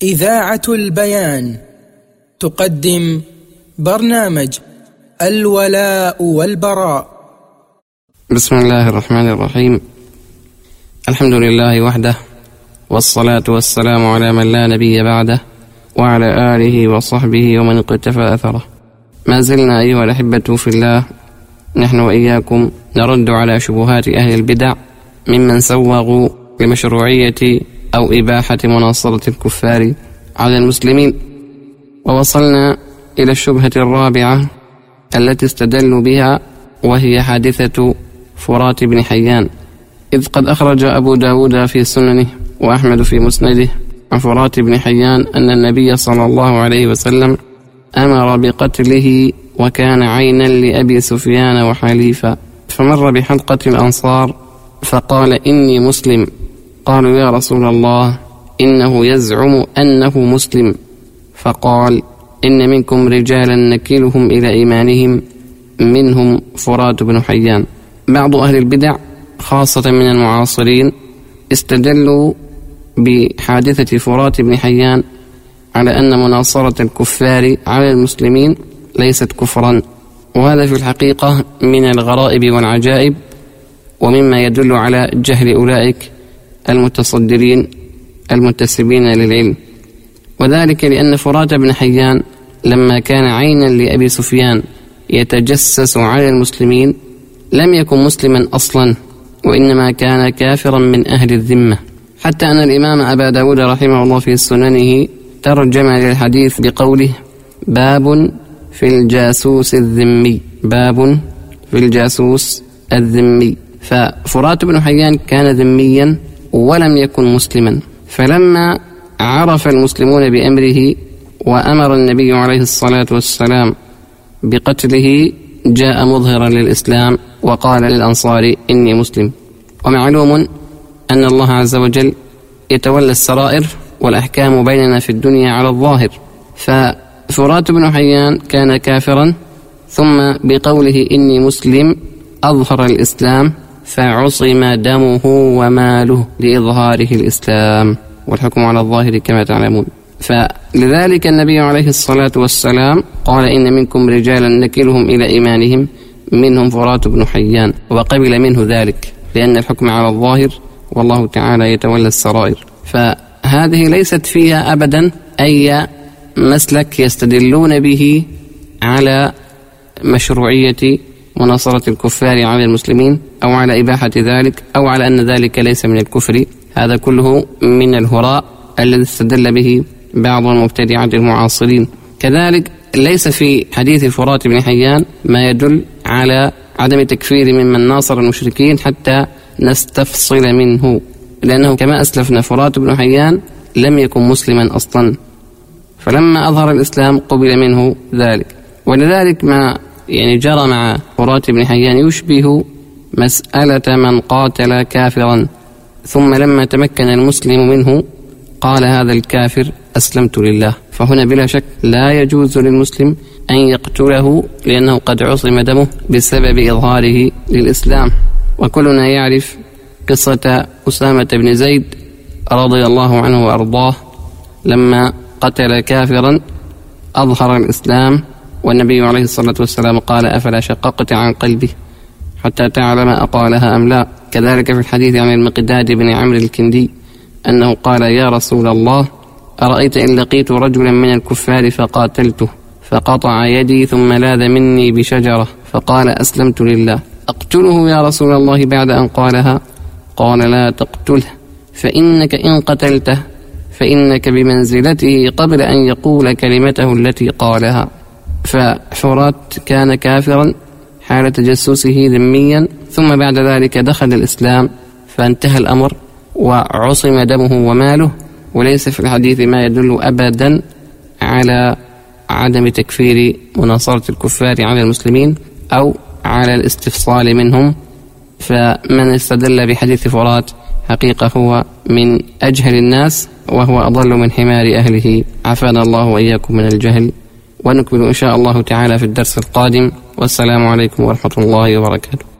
إذاعة البيان تقدم برنامج الولاء والبراء. بسم الله الرحمن الرحيم. الحمد لله وحده، والصلاة والسلام على من لا نبي بعده، وعلى آله وصحبه ومن اقتفى أثره. ما زلنا أيها الأحبة في الله نحن وإياكم نرد على شبهات أهل البدع ممن سوغوا لمشروعية أو إباحة مناصرة الكفار على المسلمين، ووصلنا إلى الشبهة الرابعة التي استدلوا بها، وهي حادثة فرات بن حيان، إذ قد أخرج أبو داود في سننه وأحمد في مسنده عن فرات بن حيان أن النبي صلى الله عليه وسلم أمر بقتله، وكان عينا لأبي سفيان وحليفا، فمر بحلقة الأنصار فقال: إني مسلم. قالوا: يا رسول الله، إنه يزعم أنه مسلم. فقال: إن منكم رجالا نكلهم إلى إيمانهم، منهم فرات بن حيان. بعض أهل البدع خاصة من المعاصرين استدلوا بحادثة فرات بن حيان على أن مناصرة الكفار على المسلمين ليست كفرا، وهذا في الحقيقة من الغرائب والعجائب، ومما يدل على جهل أولئك المتصدرين المنتسبين للعلم، وذلك لأن فرات بن حيان لما كان عينا لأبي سفيان يتجسس على المسلمين لم يكن مسلما أصلا، وإنما كان كافرا من أهل الذمة، حتى أن الإمام أبا داود رحمه الله في سننه ترجم للحديث بقوله: باب في الجاسوس الذمي، باب في الجاسوس الذمي. ففرات بن حيان كان ذميا ولم يكن مسلما، فلما عرف المسلمون بأمره وأمر النبي عليه الصلاة والسلام بقتله جاء مظهرا للإسلام وقال للأنصار: إني مسلم. ومعلوم أن الله عز وجل يتولى السرائر، والأحكام بيننا في الدنيا على الظاهر. ففرات بن حيان كان كافرا، ثم بقوله إني مسلم أظهر الإسلام، فعصم دمه وماله لإظهاره الإسلام، والحكم على الظاهر كما تعلمون. فلذلك النبي عليه الصلاة والسلام قال: إن منكم رجالا نكلهم إلى إيمانهم، منهم فرات بن حيان، وقبل منه ذلك، لأن الحكم على الظاهر والله تعالى يتولى السرائر. فهذه ليست فيها أبدا أي مسلك يستدلون به على مشروعية مناصرة الكفار على المسلمين، أو على إباحة ذلك، أو على أن ذلك ليس من الكفر. هذا كله من الهراء الذي استدل به بعض المبتدعة المعاصرين. كذلك ليس في حديث فرات بن حيان ما يدل على عدم تكفير ممن ناصر المشركين حتى نستفصل منه، لأنه كما أسلفنا فرات بن حيان لم يكن مسلما أصلا، فلما أظهر الإسلام قبل منه ذلك. ولذلك ما جرى مع فرات بن حيان يشبه مسألة من قاتل كافرا، ثم لما تمكن المسلم منه قال هذا الكافر أسلمت لله، فهنا بلا شك لا يجوز للمسلم أن يقتله، لأنه قد عصم دمه بسبب إظهاره للإسلام. وكلنا يعرف قصة أسامة بن زيد رضي الله عنه وأرضاه، لما قتل كافرا أظهر الإسلام، والنبي عليه الصلاة والسلام قال: أفلا شققت عن قلبه حتى تعلم أقالها أم لا. كذلك في الحديث عن المقداد بن عمرو الكندي أنه قال: يا رسول الله، أرأيت إن لقيت رجلا من الكفار فقاتلته فقطع يدي ثم لاذ مني بشجرة فقال: أسلمت لله، أقتله يا رسول الله بعد أن قالها؟ قال: لا تقتله، فإنك إن قتلته فإنك بمنزلته قبل أن يقول كلمته التي قالها. ففرات كان كافرا حال تجسسه ذميا، ثم بعد ذلك دخل الإسلام فانتهى الأمر وعصم دمه وماله، وليس في الحديث ما يدل أبدا على عدم تكفير مناصرة الكفار على المسلمين أو على الاستفصال منهم. فمن استدل بحديث فرات حقيقة هو من أجهل الناس، وهو أضل من حمار أهله. عافانا الله وإياكم من الجهل، ونكمل إن شاء الله تعالى في الدرس القادم، والسلام عليكم ورحمة الله وبركاته.